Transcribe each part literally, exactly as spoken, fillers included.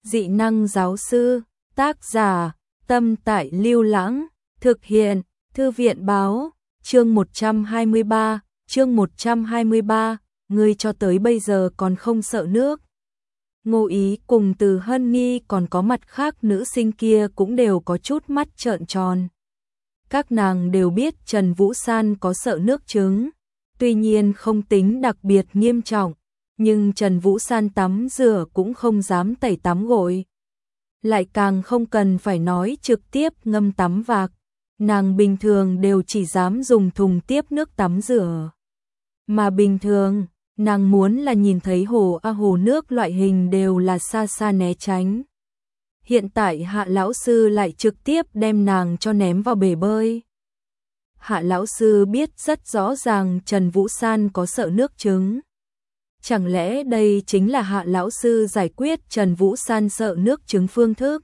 Dị năng giáo sư, tác giả, Tâm Tại Lưu Lãng, thực hiện, Thư viện báo, chương một trăm hai mươi ba, chương một trăm hai mươi ba, ngươi cho tới bây giờ còn không sợ nước. Ngô Ý cùng Từ Hân Nghi còn có mặt khác nữ sinh kia cũng đều có chút mắt trợn tròn. Các nàng đều biết Trần Vũ San có sợ nước trứng, tuy nhiên không tính đặc biệt nghiêm trọng, nhưng Trần Vũ San tắm rửa cũng không dám tẩy tắm gội. Lại càng không cần phải nói trực tiếp ngâm tắm vạc, nàng bình thường đều chỉ dám dùng thùng tiếp nước tắm rửa. Mà bình thường, nàng muốn là nhìn thấy hồ a hồ nước loại hình đều là xa xa né tránh. Hiện tại Hạ lão sư lại trực tiếp đem nàng cho ném vào bể bơi. Hạ lão sư biết rất rõ ràng Trần Vũ San có sợ nước trứng. Chẳng lẽ đây chính là Hạ lão sư giải quyết Trần Vũ San sợ nước trứng phương thức?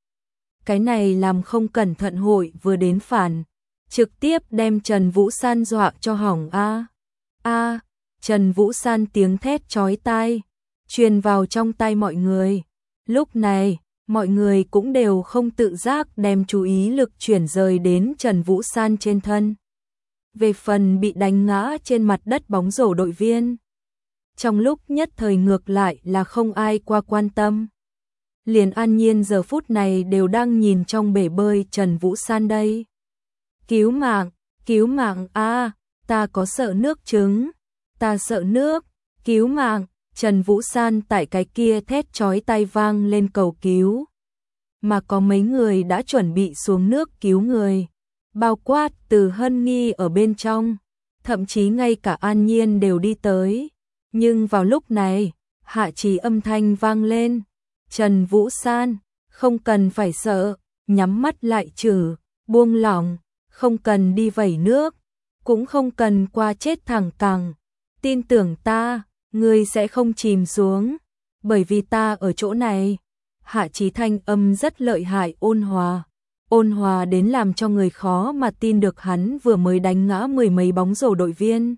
Cái này làm không cẩn thận hội vừa đến phản, trực tiếp đem Trần Vũ San dọa cho hỏng a. A, Trần Vũ San tiếng thét chói tai truyền vào trong tai mọi người. Lúc này, mọi người cũng đều không tự giác đem chú ý lực chuyển rời đến Trần Vũ San trên thân. Về phần bị đánh ngã trên mặt đất bóng rổ đội viên, trong lúc nhất thời ngược lại là không ai qua quan tâm. Liền An Nhiên giờ phút này đều đang nhìn trong bể bơi Trần Vũ San đây. Cứu mạng, cứu mạng a, ta có sợ nước trứng, ta sợ nước, cứu mạng. Trần Vũ San tại cái kia thét chói tai vang lên cầu cứu. Mà có mấy người đã chuẩn bị xuống nước cứu người, bao quát Từ Hân Nghi ở bên trong, thậm chí ngay cả An Nhiên đều đi tới. Nhưng vào lúc này, hạ trì âm thanh vang lên. Trần Vũ San, không cần phải sợ, nhắm mắt lại chử, buông lỏng, không cần đi vẩy nước, cũng không cần qua chết thẳng cẳng. Tin tưởng ta, ngươi sẽ không chìm xuống, bởi vì ta ở chỗ này. Hạ trì thanh âm rất lợi hại, ôn hòa, ôn hòa đến làm cho người khó mà tin được hắn vừa mới đánh ngã mười mấy bóng rổ đội viên.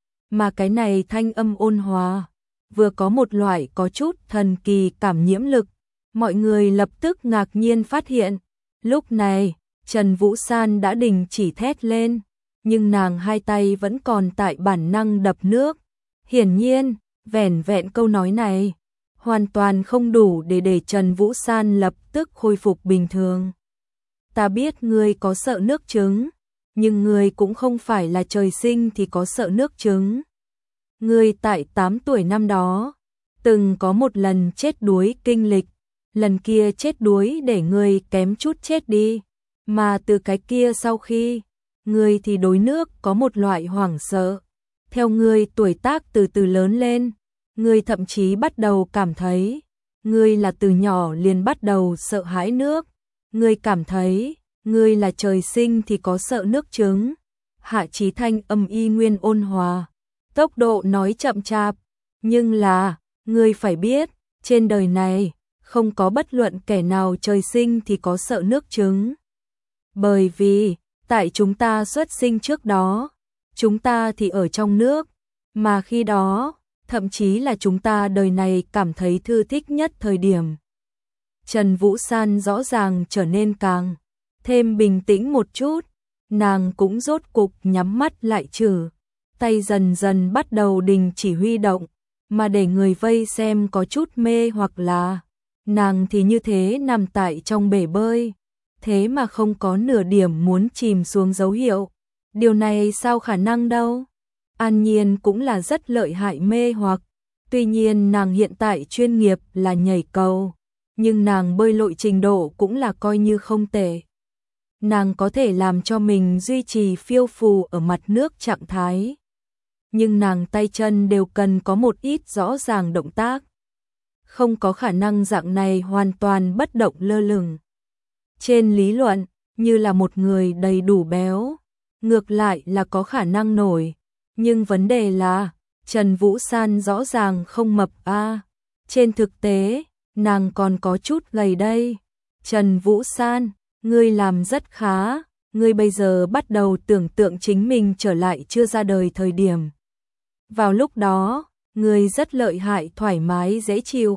Mà cái này thanh âm ôn hòa, vừa có một loại có chút thần kỳ cảm nhiễm lực. Mọi người lập tức ngạc nhiên phát hiện, lúc này, Trần Vũ San đã đình chỉ thét lên, nhưng nàng hai tay vẫn còn tại bản năng đập nước. Hiển nhiên, vẻn vẹn câu nói này, hoàn toàn không đủ để để Trần Vũ San lập tức khôi phục bình thường. Ta biết ngươi có sợ nước trứng, nhưng ngươi cũng không phải là trời sinh thì có sợ nước trứng. Ngươi tại tám tuổi năm đó, từng có một lần chết đuối kinh lịch, lần kia chết đuối để ngươi kém chút chết đi, mà từ cái kia sau khi, ngươi thì đối nước có một loại hoảng sợ. Theo ngươi tuổi tác từ từ lớn lên, ngươi thậm chí bắt đầu cảm thấy, ngươi là từ nhỏ liền bắt đầu sợ hãi nước, ngươi cảm thấy, ngươi là trời sinh thì có sợ nước trứng. Hạ Chí thanh âm y nguyên ôn hòa, tốc độ nói chậm chạp, nhưng là, ngươi phải biết, trên đời này, không có bất luận kẻ nào trời sinh thì có sợ nước trứng. Bởi vì, tại chúng ta xuất sinh trước đó, chúng ta thì ở trong nước, mà khi đó, thậm chí là chúng ta đời này cảm thấy thư thích nhất thời điểm. Trần Vũ San rõ ràng trở nên càng thêm bình tĩnh một chút, nàng cũng rốt cục nhắm mắt lại chử, tay dần dần bắt đầu đình chỉ huy động, mà để người vây xem có chút mê hoặc là, nàng thì như thế nằm tại trong bể bơi, thế mà không có nửa điểm muốn chìm xuống dấu hiệu. Điều này sao khả năng đâu? An Nhiên cũng là rất lợi hại mê hoặc, tuy nhiên nàng hiện tại chuyên nghiệp là nhảy cầu, nhưng nàng bơi lội trình độ cũng là coi như không tệ. Nàng có thể làm cho mình duy trì phiêu phù ở mặt nước trạng thái, nhưng nàng tay chân đều cần có một ít rõ ràng động tác. Không có khả năng dạng này hoàn toàn bất động lơ lửng. Trên lý luận, như là một người đầy đủ béo, ngược lại là có khả năng nổi, nhưng vấn đề là, Trần Vũ San rõ ràng không mập a. Trên thực tế, nàng còn có chút gầy đây. Trần Vũ San, ngươi làm rất khá, ngươi bây giờ bắt đầu tưởng tượng chính mình trở lại chưa ra đời thời điểm. Vào lúc đó, ngươi rất lợi hại thoải mái dễ chịu,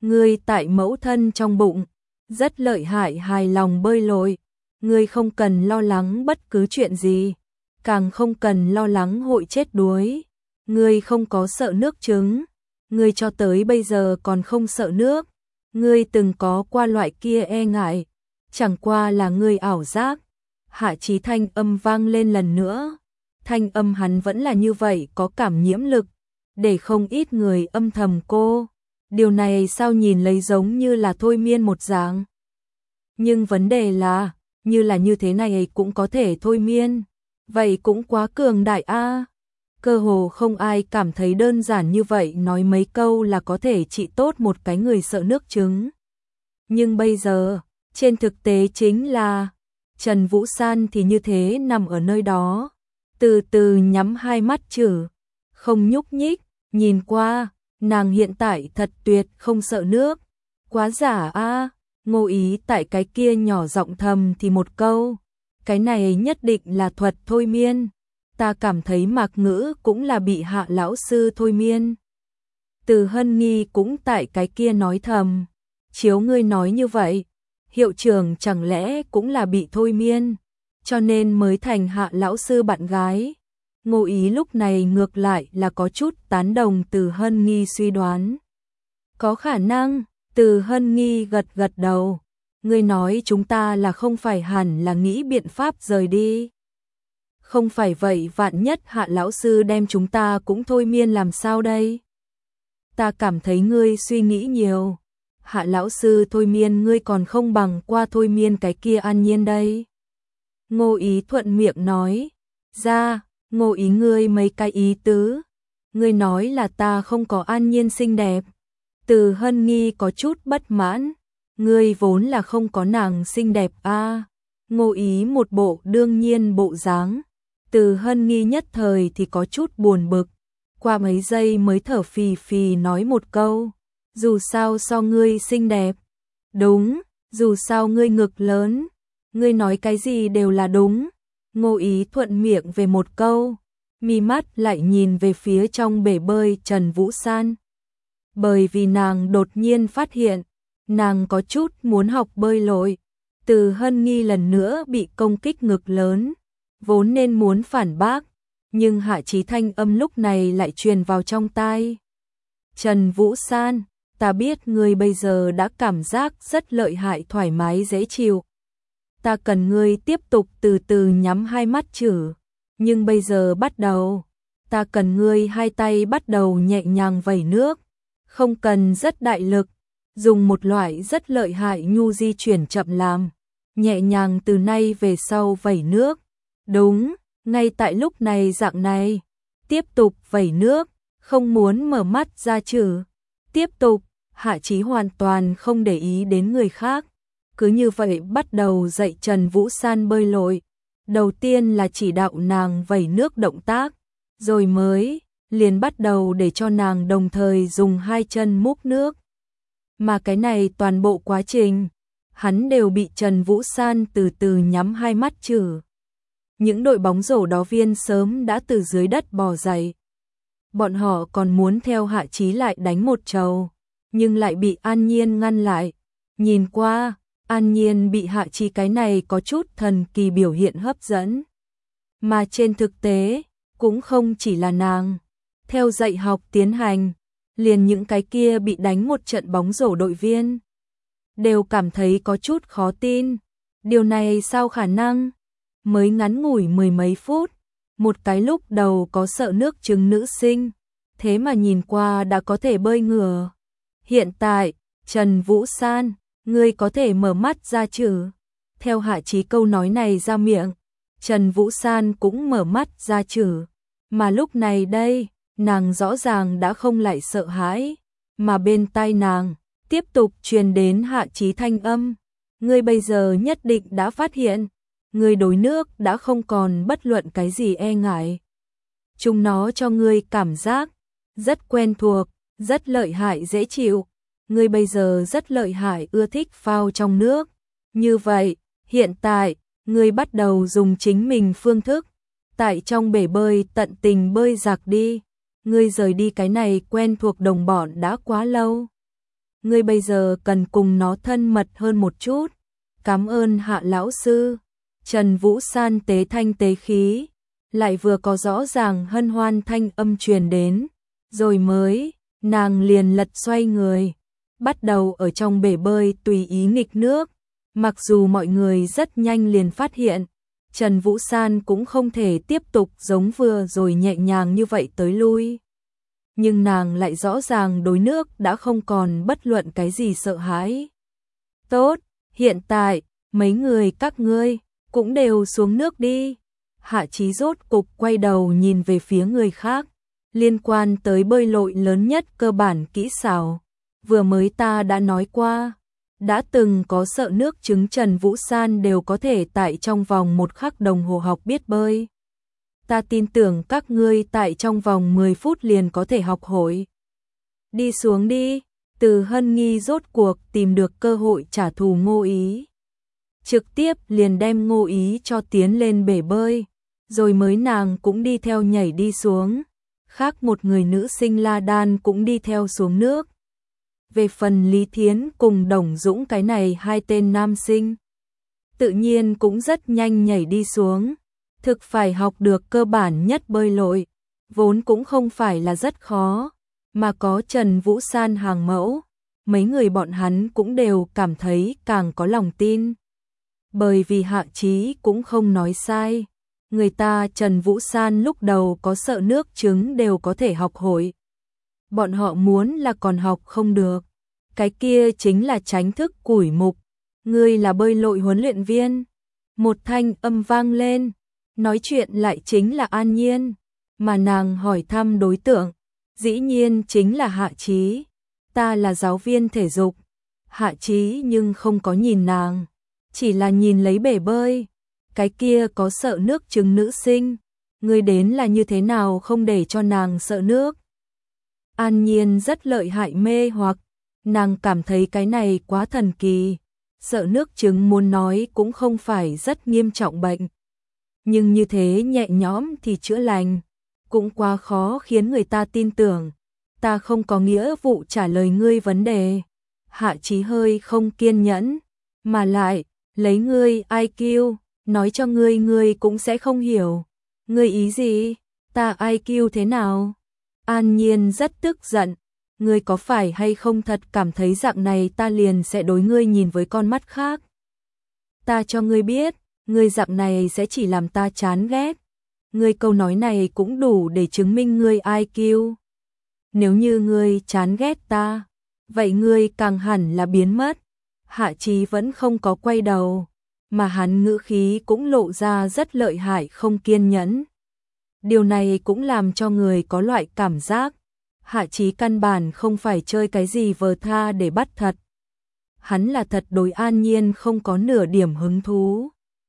ngươi tại mẫu thân trong bụng, rất lợi hại hài lòng bơi lội, ngươi không cần lo lắng bất cứ chuyện gì, càng không cần lo lắng hội chết đuối, ngươi không có sợ nước trứng, ngươi cho tới bây giờ còn không sợ nước, ngươi từng có qua loại kia e ngại, chẳng qua là ngươi ảo giác. Hạ Chí thanh âm vang lên lần nữa, thanh âm hắn vẫn là như vậy có cảm nhiễm lực, để không ít người âm thầm cô. Điều này sao nhìn lấy giống như là thôi miên một dạng. Nhưng vấn đề là, như là như thế này cũng có thể thôi miên, vậy cũng quá cường đại a. Cơ hồ không ai cảm thấy đơn giản như vậy nói mấy câu là có thể trị tốt một cái người sợ nước trứng. Nhưng bây giờ, trên thực tế chính là, Trần Vũ San thì như thế nằm ở nơi đó, từ từ nhắm hai mắt chử, không nhúc nhích, nhìn qua, nàng hiện tại thật tuyệt không sợ nước, quá giả a. Ngô Ý tại cái kia nhỏ giọng thầm thì một câu, cái này nhất định là thuật thôi miên, ta cảm thấy Mạc Ngữ cũng là bị Hạ lão sư thôi miên. Từ Hân Nghi cũng tại cái kia nói thầm, chiếu ngươi nói như vậy, hiệu trưởng chẳng lẽ cũng là bị thôi miên, cho nên mới thành Hạ lão sư bạn gái. Ngô Ý lúc này ngược lại là có chút tán đồng Từ Hân Nghi suy đoán. Có khả năng, Từ Hân Nghi gật gật đầu, ngươi nói chúng ta là không phải hẳn là nghĩ biện pháp rời đi. Không phải vậy vạn nhất Hạ lão sư đem chúng ta cũng thôi miên làm sao đây? Ta cảm thấy ngươi suy nghĩ nhiều. Hạ lão sư thôi miên ngươi còn không bằng qua thôi miên cái kia An Nhiên đây. Ngô Ý thuận miệng nói, ra, Ngô Ý ngươi mấy cái ý tứ. Ngươi nói là ta không có An Nhiên xinh đẹp. Từ Hân Nghi có chút bất mãn, ngươi vốn là không có nàng xinh đẹp a. À. Ngô Ý một bộ đương nhiên bộ dáng. Từ Hân Nghi nhất thời thì có chút buồn bực, qua mấy giây mới thở phì phì nói một câu, dù sao so ngươi xinh đẹp. Đúng, dù sao ngươi ngực lớn, ngươi nói cái gì đều là đúng. Ngô Ý thuận miệng về một câu, mi mắt lại nhìn về phía trong bể bơi Trần Vũ San. Bởi vì nàng đột nhiên phát hiện, nàng có chút muốn học bơi lội. Từ Hân Nghi lần nữa bị công kích ngực lớn, vốn nên muốn phản bác, nhưng Hạ Chí thanh âm lúc này lại truyền vào trong tai. Trần Vũ San, ta biết ngươi bây giờ đã cảm giác rất lợi hại thoải mái dễ chịu. Ta cần ngươi tiếp tục từ từ nhắm hai mắt chử, nhưng bây giờ bắt đầu, ta cần ngươi hai tay bắt đầu nhẹ nhàng vẩy nước, không cần rất đại lực, dùng một loại rất lợi hại nhu di chuyển chậm làm, nhẹ nhàng từ nay về sau vẩy nước. Đúng, ngay tại lúc này dạng này, tiếp tục vẩy nước, không muốn mở mắt ra chử, tiếp tục. Hạ Chí hoàn toàn không để ý đến người khác, cứ như vậy bắt đầu dạy Trần Vũ San bơi lội. Đầu tiên là chỉ đạo nàng vẩy nước động tác, rồi mới liền bắt đầu để cho nàng đồng thời dùng hai chân múc nước. Mà cái này toàn bộ quá trình, hắn đều bị Trần Vũ San từ từ nhắm hai mắt chử. Những đội bóng rổ đó viên sớm đã từ dưới đất bò dậy. Bọn họ còn muốn theo Hạ Chí lại đánh một trầu, nhưng lại bị An Nhiên ngăn lại. Nhìn qua, An Nhiên bị Hạ Chí cái này có chút thần kỳ biểu hiện hấp dẫn. Mà trên thực tế, cũng không chỉ là nàng. Theo dạy học tiến hành, liền những cái kia bị đánh một trận bóng rổ đội viên đều cảm thấy có chút khó tin. Điều này sao khả năng? Mới ngắn ngủi mười mấy phút, một cái lúc đầu có sợ nước trứng nữ sinh, thế mà nhìn qua đã có thể bơi ngửa. Hiện tại, Trần Vũ San, ngươi có thể mở mắt ra chử. Theo Hạ Chí câu nói này ra miệng, Trần Vũ San cũng mở mắt ra chử. Mà lúc này đây, nàng rõ ràng đã không lại sợ hãi, mà bên tai nàng tiếp tục truyền đến Hạ Chí thanh âm. Ngươi bây giờ nhất định đã phát hiện, ngươi đối nước đã không còn bất luận cái gì e ngại. Chúng nó cho ngươi cảm giác rất quen thuộc, rất lợi hại dễ chịu. Ngươi bây giờ rất lợi hại ưa thích phao trong nước. Như vậy, hiện tại, ngươi bắt đầu dùng chính mình phương thức, tại trong bể bơi tận tình bơi giặc đi. Ngươi rời đi cái này quen thuộc đồng bọn đã quá lâu. ngươi bây giờ cần cùng nó thân mật hơn một chút. Cảm ơn Hạ lão sư. Trần Vũ San tế thanh tế khí, lại vừa có rõ ràng hân hoan thanh âm truyền đến, rồi mới, nàng liền lật xoay người, bắt đầu ở trong bể bơi tùy ý nghịch nước. Mặc dù mọi người rất nhanh liền phát hiện, Trần Vũ San cũng không thể tiếp tục giống vừa rồi nhẹ nhàng như vậy tới lui. Nhưng nàng lại rõ ràng đối nước đã không còn bất luận cái gì sợ hãi. Tốt, hiện tại, mấy người các ngươi cũng đều xuống nước đi. Hạ Chí rốt cục quay đầu nhìn về phía người khác, liên quan tới bơi lội lớn nhất cơ bản kỹ xảo. Vừa mới ta đã nói qua, đã từng có sợ nước chứng Trần Vũ San đều có thể tại trong vòng một khắc đồng hồ học biết bơi. Ta tin tưởng các ngươi tại trong vòng mười phút liền có thể học hội. Đi xuống đi. Từ Hân Nghi rốt cuộc tìm được cơ hội trả thù Ngô Ý. Trực tiếp liền đem Ngô Ý cho tiến lên bể bơi, rồi mới nàng cũng đi theo nhảy đi xuống. Khác một người nữ sinh La Đan cũng đi theo xuống nước. Về phần Lý Thiến cùng Đồng Dũng cái này hai tên nam sinh, tự nhiên cũng rất nhanh nhảy đi xuống. Thực phải học được cơ bản nhất bơi lội, vốn cũng không phải là rất khó, mà có Trần Vũ San hàng mẫu, mấy người bọn hắn cũng đều cảm thấy càng có lòng tin. Bởi vì Hạ Chí cũng không nói sai, người ta Trần Vũ San lúc đầu có sợ nước trứng đều có thể học hội. Bọn họ muốn là còn học không được, cái kia chính là tránh thức củi mục. Ngươi là bơi lội huấn luyện viên. Một thanh âm vang lên, nói chuyện lại chính là An Nhiên, mà nàng hỏi thăm đối tượng, dĩ nhiên chính là Hạ Chí. Ta là giáo viên thể dục. Hạ Chí nhưng không có nhìn nàng, chỉ là nhìn lấy bể bơi. Cái kia có sợ nước trứng nữ sinh, ngươi đến là như thế nào không để cho nàng sợ nước. An Nhiên rất lợi hại mê hoặc, nàng cảm thấy cái này quá thần kỳ. Sợ nước trứng muốn nói cũng không phải rất nghiêm trọng bệnh, nhưng như thế nhẹ nhõm thì chữa lành, cũng quá khó khiến người ta tin tưởng. Ta không có nghĩa vụ trả lời ngươi vấn đề. Hạ Chí hơi không kiên nhẫn, mà lại, lấy ngươi i kiu, nói cho ngươi ngươi cũng sẽ không hiểu. Ngươi ý gì? Ta i kiu thế nào? An Nhiên rất tức giận. Ngươi có phải hay không thật cảm thấy dạng này ta liền sẽ đối ngươi nhìn với con mắt khác? Ta cho ngươi biết, ngươi dạng này sẽ chỉ làm ta chán ghét. Ngươi câu nói này cũng đủ để chứng minh ngươi i kiu. Nếu như ngươi chán ghét ta, vậy ngươi càng hẳn là biến mất. Hạ Chí vẫn không có quay đầu, mà hắn ngữ khí cũng lộ ra rất lợi hại không kiên nhẫn. Điều này cũng làm cho người có loại cảm giác Hạ Chí căn bản không phải chơi cái gì vờ tha để bắt thật. Hắn là thật đối An Nhiên không có nửa điểm hứng thú.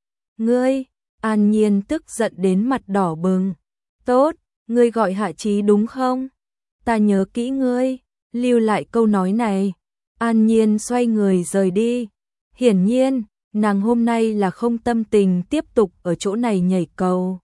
Ngươi, An Nhiên tức giận đến mặt đỏ bừng. Tốt, ngươi gọi Hạ Chí đúng không? Ta nhớ kỹ ngươi, lưu lại câu nói này. An Nhiên xoay người rời đi. Hiển nhiên, nàng hôm nay là không tâm tình tiếp tục ở chỗ này nhảy cầu.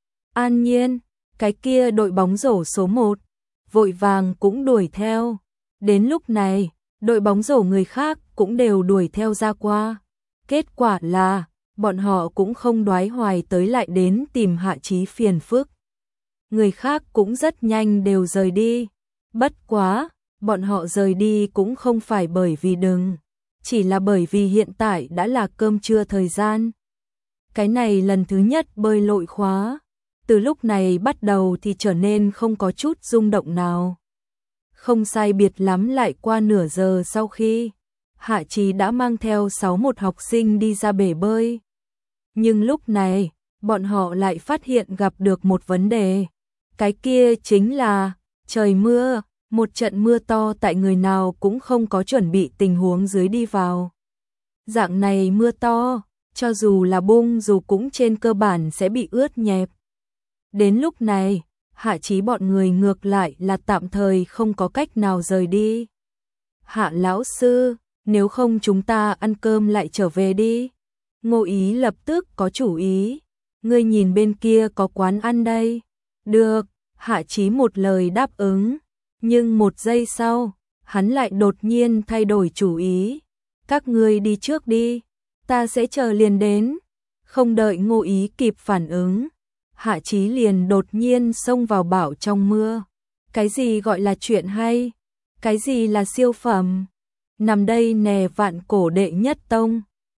An Nhiên, cái kia đội bóng rổ số một, vội vàng cũng đuổi theo. Đến lúc này, đội bóng rổ người khác cũng đều đuổi theo ra qua. Kết quả là, bọn họ cũng không đoái hoài tới lại đến tìm Hạ Chí phiền phức. Người khác cũng rất nhanh đều rời đi. Bất quá, bọn họ rời đi cũng không phải bởi vì đừng, chỉ là bởi vì hiện tại đã là cơm trưa thời gian. Cái này lần thứ nhất bơi lội khóa, từ lúc này bắt đầu thì trở nên không có chút rung động nào. Không sai biệt lắm lại qua nửa giờ sau khi Hạ Chí đã mang theo sáu một học sinh đi ra bể bơi. Nhưng lúc này, bọn họ lại phát hiện gặp được một vấn đề. Cái kia chính là trời mưa, một trận mưa to tại người nào cũng không có chuẩn bị tình huống dưới đi vào. Dạng này mưa to, cho dù là bung dù cũng trên cơ bản sẽ bị ướt nhẹp. Đến lúc này, Hạ Chí bọn người ngược lại là tạm thời không có cách nào rời đi. Hạ lão sư, nếu không chúng ta ăn cơm lại trở về đi. Ngô Ý lập tức có chủ ý. Ngươi nhìn bên kia có quán ăn đây. Được, Hạ Chí một lời đáp ứng. Nhưng một giây sau, hắn lại đột nhiên thay đổi chủ ý. Các ngươi đi trước đi, ta sẽ chờ liền đến. Không đợi Ngô Ý kịp phản ứng, Hạ Chí liền đột nhiên xông vào bảo trong mưa. Cái gì gọi là chuyện hay? Cái gì là siêu phẩm? Nằm đây nè vạn cổ đệ nhất tông.